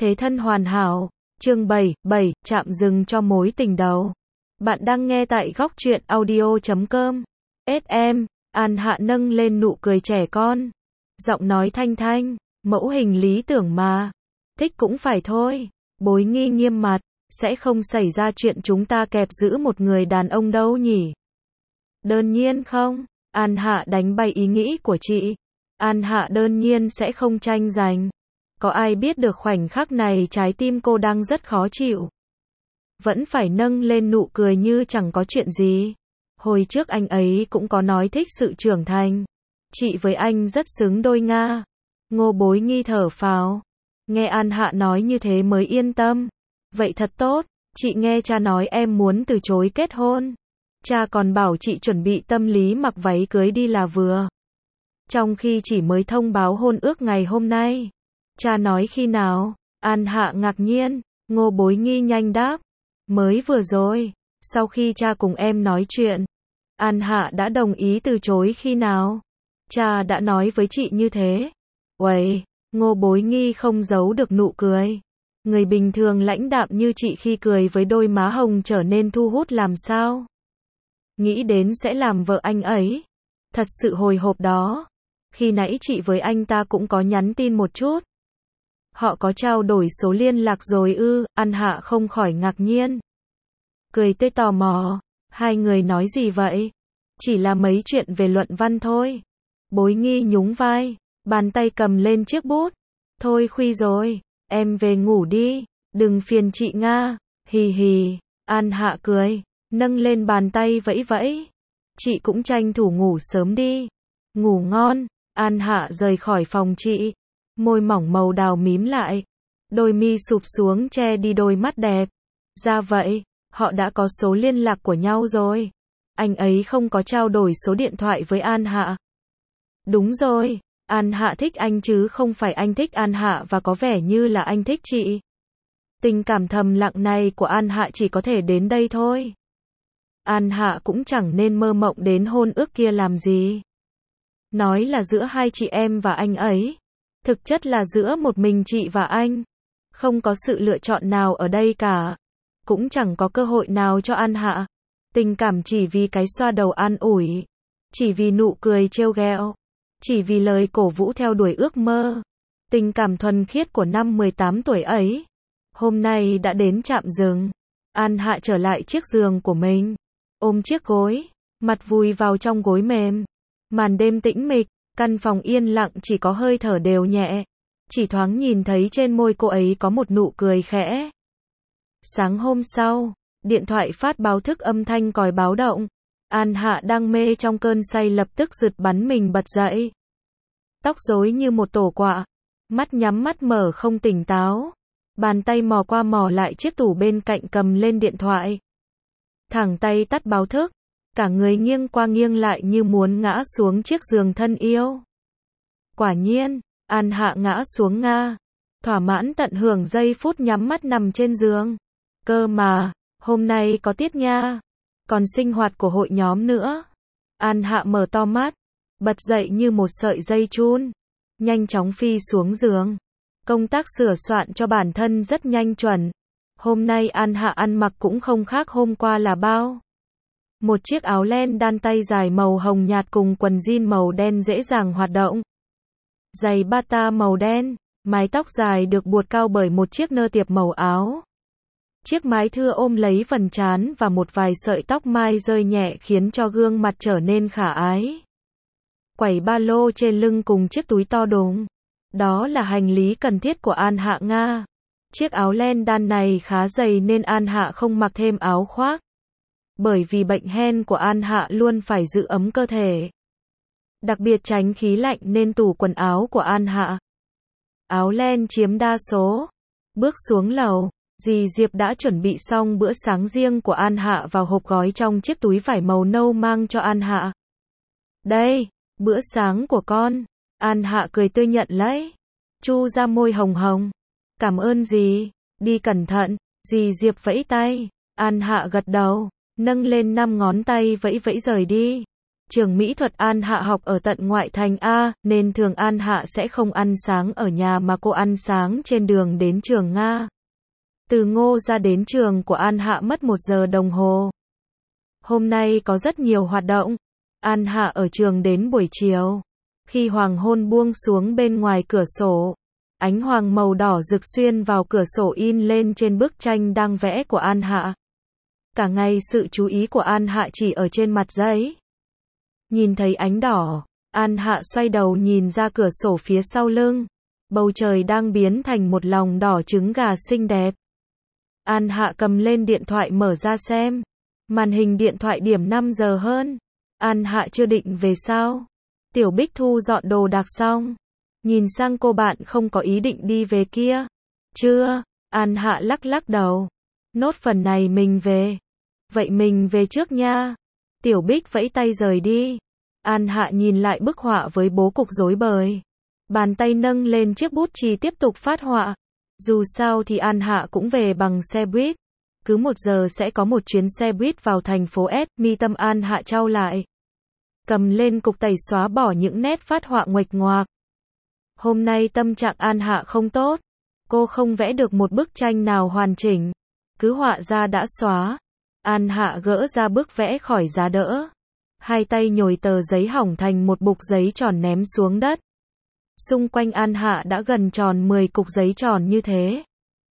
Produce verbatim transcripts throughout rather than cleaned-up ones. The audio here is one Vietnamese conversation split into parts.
Thế thân hoàn hảo. Chương bảy, bảy, chạm dừng cho mối tình đầu. Bạn đang nghe tại góc truyện audio chấm com. ét em, An Hạ nâng lên nụ cười trẻ con. Giọng nói thanh thanh, mẫu hình lý tưởng mà. Thích cũng phải thôi. Bối Nghi nghiêm mặt, sẽ không xảy ra chuyện chúng ta kẹp giữ một người đàn ông đâu nhỉ? Đơn nhiên không. An Hạ đánh bay ý nghĩ của chị. An Hạ đơn nhiên sẽ không tranh giành. Có ai biết được khoảnh khắc này trái tim cô đang rất khó chịu. Vẫn phải nâng lên nụ cười như chẳng có chuyện gì. Hồi trước anh ấy cũng có nói thích sự trưởng thành. Chị với anh rất xứng đôi nga. Ngô Bối Nghi thở phào. Nghe An Hạ nói như thế mới yên tâm. Vậy thật tốt. Chị nghe cha nói em muốn từ chối kết hôn. Cha còn bảo chị chuẩn bị tâm lý mặc váy cưới đi là vừa. Trong khi chỉ mới thông báo hôn ước ngày hôm nay. Cha nói khi nào? An Hạ ngạc nhiên. Ngô Bối Nghi nhanh đáp. Mới vừa rồi. Sau khi cha cùng em nói chuyện. An Hạ đã đồng ý từ chối khi nào? Cha đã nói với chị như thế. Uầy, Ngô Bối Nghi không giấu được nụ cười. Người bình thường lãnh đạm như chị khi cười với đôi má hồng trở nên thu hút làm sao? Nghĩ đến sẽ làm vợ anh ấy. Thật sự hồi hộp đó. Khi nãy chị với anh ta cũng có nhắn tin một chút. Họ có trao đổi số liên lạc rồi ư? An Hạ không khỏi ngạc nhiên. Cười tươi tò mò. Hai người nói gì vậy? Chỉ là mấy chuyện về luận văn thôi. Bối Nghi nhún vai. Bàn tay cầm lên chiếc bút. Thôi khuya rồi. Em về ngủ đi. Đừng phiền chị nga. Hì hì. An Hạ cười. Nâng lên bàn tay vẫy vẫy. Chị cũng tranh thủ ngủ sớm đi. Ngủ ngon. An Hạ rời khỏi phòng chị. Môi mỏng màu đào mím lại. Đôi mi sụp xuống che đi đôi mắt đẹp. Ra vậy, họ đã có số liên lạc của nhau rồi. Anh ấy không có trao đổi số điện thoại với An Hạ. Đúng rồi, An Hạ thích anh chứ không phải anh thích An Hạ và có vẻ như là anh thích chị. Tình cảm thầm lặng này của An Hạ chỉ có thể đến đây thôi. An Hạ cũng chẳng nên mơ mộng đến hôn ước kia làm gì. Nói là giữa hai chị em và anh ấy. Thực chất là giữa một mình chị và anh. Không có sự lựa chọn nào ở đây cả. Cũng chẳng có cơ hội nào cho An Hạ. Tình cảm chỉ vì cái xoa đầu an ủi. Chỉ vì nụ cười trêu ghẹo. Chỉ vì lời cổ vũ theo đuổi ước mơ. Tình cảm thuần khiết của năm mười tám tuổi ấy. Hôm nay đã đến trạm dừng. An Hạ trở lại chiếc giường của mình. Ôm chiếc gối. Mặt vùi vào trong gối mềm. Màn đêm tĩnh mịch. Căn phòng yên lặng chỉ có hơi thở đều nhẹ. Chỉ thoáng nhìn thấy trên môi cô ấy có một nụ cười khẽ. Sáng hôm sau, điện thoại phát báo thức âm thanh còi báo động. An Hạ đang mê trong cơn say lập tức giật bắn mình bật dậy. Tóc rối như một tổ quạ. Mắt nhắm mắt mở không tỉnh táo. Bàn tay mò qua mò lại chiếc tủ bên cạnh cầm lên điện thoại. Thẳng tay tắt báo thức. Cả người nghiêng qua nghiêng lại như muốn ngã xuống chiếc giường thân yêu. Quả nhiên, An Hạ ngã xuống nga. Thỏa mãn tận hưởng giây phút nhắm mắt nằm trên giường. Cơ mà, hôm nay có tiết nha. Còn sinh hoạt của hội nhóm nữa. An Hạ mở to mắt. Bật dậy như một sợi dây chun. Nhanh chóng phi xuống giường. Công tác sửa soạn cho bản thân rất nhanh chuẩn. Hôm nay An Hạ ăn mặc cũng không khác hôm qua là bao. Một chiếc áo len đan tay dài màu hồng nhạt cùng quần jean màu đen dễ dàng hoạt động. Giày bata màu đen, mái tóc dài được buộc cao bởi một chiếc nơ tiệp màu áo. Chiếc mái thưa ôm lấy phần trán và một vài sợi tóc mai rơi nhẹ khiến cho gương mặt trở nên khả ái. Quẩy ba lô trên lưng cùng chiếc túi to đùng. Đó là hành lý cần thiết của An Hạ nga. Chiếc áo len đan này khá dày nên An Hạ không mặc thêm áo khoác. Bởi vì bệnh hen của An Hạ luôn phải giữ ấm cơ thể. Đặc biệt tránh khí lạnh nên tủ quần áo của An Hạ. Áo len chiếm đa số. Bước xuống lầu, dì Diệp đã chuẩn bị xong bữa sáng riêng của An Hạ vào hộp gói trong chiếc túi vải màu nâu mang cho An Hạ. Đây, bữa sáng của con. An Hạ cười tươi nhận lấy. Chu ra môi hồng hồng. Cảm ơn dì, đi cẩn thận. Dì Diệp vẫy tay. An Hạ gật đầu. Nâng lên năm ngón tay vẫy vẫy rời đi. Trường mỹ thuật An Hạ học ở tận ngoại thành A, nên thường An Hạ sẽ không ăn sáng ở nhà mà cô ăn sáng trên đường đến trường Nga. Từ Ngô ra đến trường của An Hạ mất một giờ đồng hồ. Hôm nay có rất nhiều hoạt động. An Hạ ở trường đến buổi chiều. Khi hoàng hôn buông xuống bên ngoài cửa sổ, ánh hoàng màu đỏ rực xuyên vào cửa sổ in lên trên bức tranh đang vẽ của An Hạ. Cả ngày sự chú ý của An Hạ chỉ ở trên mặt giấy. Nhìn thấy ánh đỏ, An Hạ xoay đầu nhìn ra cửa sổ phía sau lưng. Bầu trời đang biến thành một lòng đỏ trứng gà xinh đẹp. An Hạ cầm lên điện thoại mở ra xem. Màn hình điện thoại điểm năm giờ hơn. An Hạ chưa định về sao. Tiểu Bích thu dọn đồ đạc xong. Nhìn sang cô bạn không có ý định đi về kia. Chưa, An Hạ lắc lắc đầu. Nốt phần này mình về. Vậy mình về trước nha. Tiểu Bích vẫy tay rời đi. An Hạ nhìn lại bức họa với bố cục rối bời. Bàn tay nâng lên chiếc bút chì tiếp tục phát họa. Dù sao thì An Hạ cũng về bằng xe buýt. Cứ một giờ sẽ có một chuyến xe buýt vào thành phố S, mi tâm An Hạ chau lại. Cầm lên cục tẩy xóa bỏ những nét phát họa nguệch ngoạc. Hôm nay tâm trạng An Hạ không tốt. Cô không vẽ được một bức tranh nào hoàn chỉnh. Cứ họa ra đã xóa. An Hạ gỡ ra bức vẽ khỏi giá đỡ. Hai tay nhồi tờ giấy hỏng thành một bục giấy tròn ném xuống đất. Xung quanh An Hạ đã gần tròn mười cục giấy tròn như thế.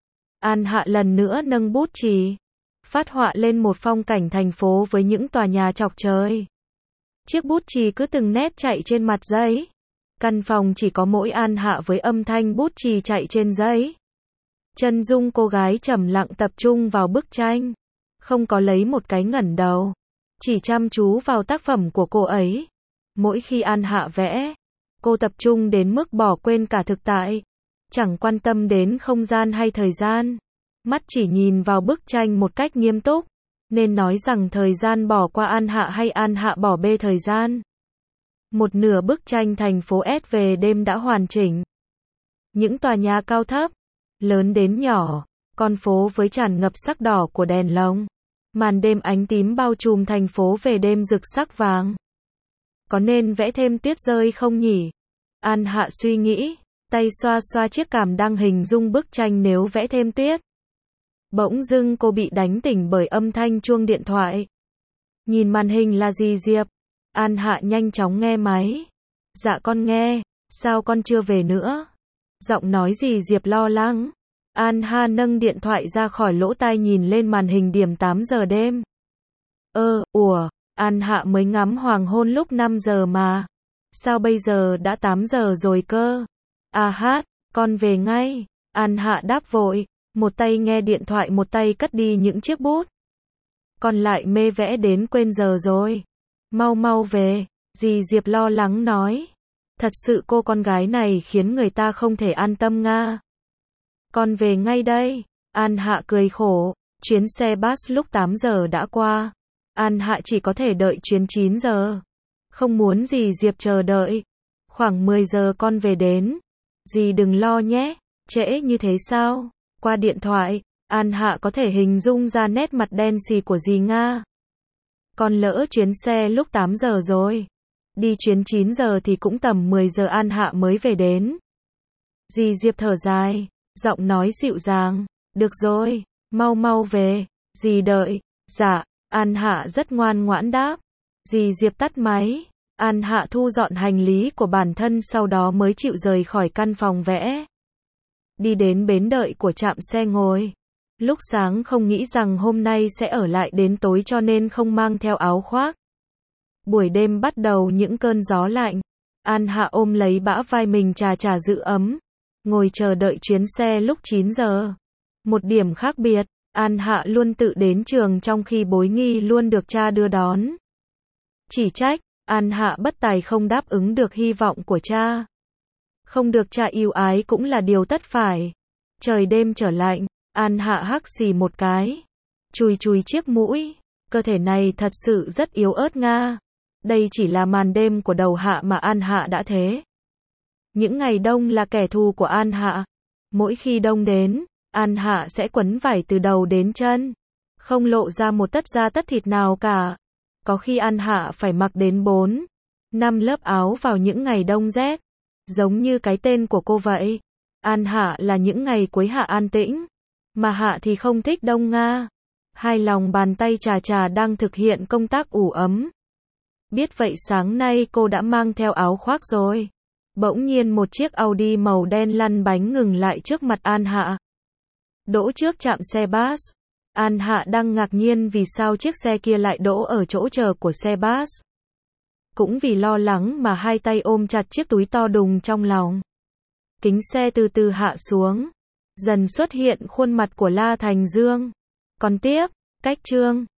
An Hạ lần nữa nâng bút chì. Phát họa lên một phong cảnh thành phố với những tòa nhà chọc trời. Chiếc bút chì cứ từng nét chạy trên mặt giấy. Căn phòng chỉ có mỗi An Hạ với âm thanh bút chì chạy trên giấy. Chân dung cô gái trầm lặng tập trung vào bức tranh. Không có lấy một cái ngẩng đầu. Chỉ chăm chú vào tác phẩm của cô ấy. Mỗi khi An Hạ vẽ, cô tập trung đến mức bỏ quên cả thực tại. Chẳng quan tâm đến không gian hay thời gian. Mắt chỉ nhìn vào bức tranh một cách nghiêm túc. Nên nói rằng thời gian bỏ qua An Hạ hay An Hạ bỏ bê thời gian. Một nửa bức tranh thành phố S về đêm đã hoàn chỉnh. Những tòa nhà cao thấp, lớn đến nhỏ, con phố với tràn ngập sắc đỏ của đèn lồng. Màn đêm ánh tím bao trùm thành phố về đêm rực sắc vàng. Có nên vẽ thêm tuyết rơi không nhỉ? An Hạ suy nghĩ, tay xoa xoa chiếc cằm đang hình dung bức tranh nếu vẽ thêm tuyết. Bỗng dưng cô bị đánh tỉnh bởi âm thanh chuông điện thoại. Nhìn màn hình là dì Diệp. An Hạ nhanh chóng nghe máy. Dạ con nghe, sao con chưa về nữa? Giọng nói dì Diệp lo lắng. An Hạ nâng điện thoại ra khỏi lỗ tai nhìn lên màn hình điểm tám giờ đêm. Ơ, ủa, An Hạ mới ngắm hoàng hôn lúc năm giờ mà. Sao bây giờ đã tám giờ rồi cơ? À hát, con về ngay. An Hạ đáp vội, một tay nghe điện thoại một tay cất đi những chiếc bút. Con lại mê vẽ đến quên giờ rồi. Mau mau về, dì Diệp lo lắng nói. Thật sự cô con gái này khiến người ta không thể an tâm nga. Con về ngay đây. An Hạ cười khổ, chuyến xe bus lúc tám giờ đã qua. An Hạ chỉ có thể đợi chuyến chín giờ. Không muốn dì Diệp chờ đợi. Khoảng mười giờ con về đến. Dì đừng lo nhé, trễ như thế sao? Qua điện thoại, An Hạ có thể hình dung ra nét mặt đen xì của dì Nga. Con lỡ chuyến xe lúc tám giờ rồi. Đi chuyến chín giờ thì cũng tầm mười giờ An Hạ mới về đến. Dì Diệp thở dài, giọng nói dịu dàng. Được rồi, mau mau về, dì đợi. Dạ, An Hạ rất ngoan ngoãn đáp. Dì Diệp tắt máy. An Hạ thu dọn hành lý của bản thân sau đó mới chịu rời khỏi căn phòng vẽ. Đi đến bến đợi của trạm xe ngồi. Lúc sáng không nghĩ rằng hôm nay sẽ ở lại đến tối cho nên không mang theo áo khoác. Buổi đêm bắt đầu những cơn gió lạnh. An Hạ ôm lấy bả vai mình chà chà giữ ấm. Ngồi chờ đợi chuyến xe lúc chín giờ. Một điểm khác biệt, An Hạ luôn tự đến trường trong khi Bối Nghi luôn được cha đưa đón. Chỉ trách, An Hạ bất tài không đáp ứng được hy vọng của cha. Không được cha yêu ái cũng là điều tất phải. Trời đêm trở lạnh, An Hạ hắc xì một cái. Chùi chùi chiếc mũi. Cơ thể này thật sự rất yếu ớt nga. Đây chỉ là màn đêm của đầu hạ mà An Hạ đã thế. Những ngày đông là kẻ thù của An Hạ. Mỗi khi đông đến, An Hạ sẽ quấn vải từ đầu đến chân. Không lộ ra một tấc da tất thịt nào cả. Có khi An Hạ phải mặc đến bốn, năm lớp áo vào những ngày đông rét. Giống như cái tên của cô vậy. An Hạ là những ngày cuối hạ an tĩnh. Mà Hạ thì không thích đông nga. Hai lòng bàn tay trà trà đang thực hiện công tác ủ ấm. Biết vậy sáng nay cô đã mang theo áo khoác rồi. Bỗng nhiên một chiếc Audi màu đen lăn bánh ngừng lại trước mặt An Hạ. Đỗ trước trạm xe bus. An Hạ đang ngạc nhiên vì sao chiếc xe kia lại đỗ ở chỗ chờ của xe bus. Cũng vì lo lắng mà hai tay ôm chặt chiếc túi to đùng trong lòng. Kính xe từ từ hạ xuống. Dần xuất hiện khuôn mặt của La Thành Dương. Còn tiếp, cách chương.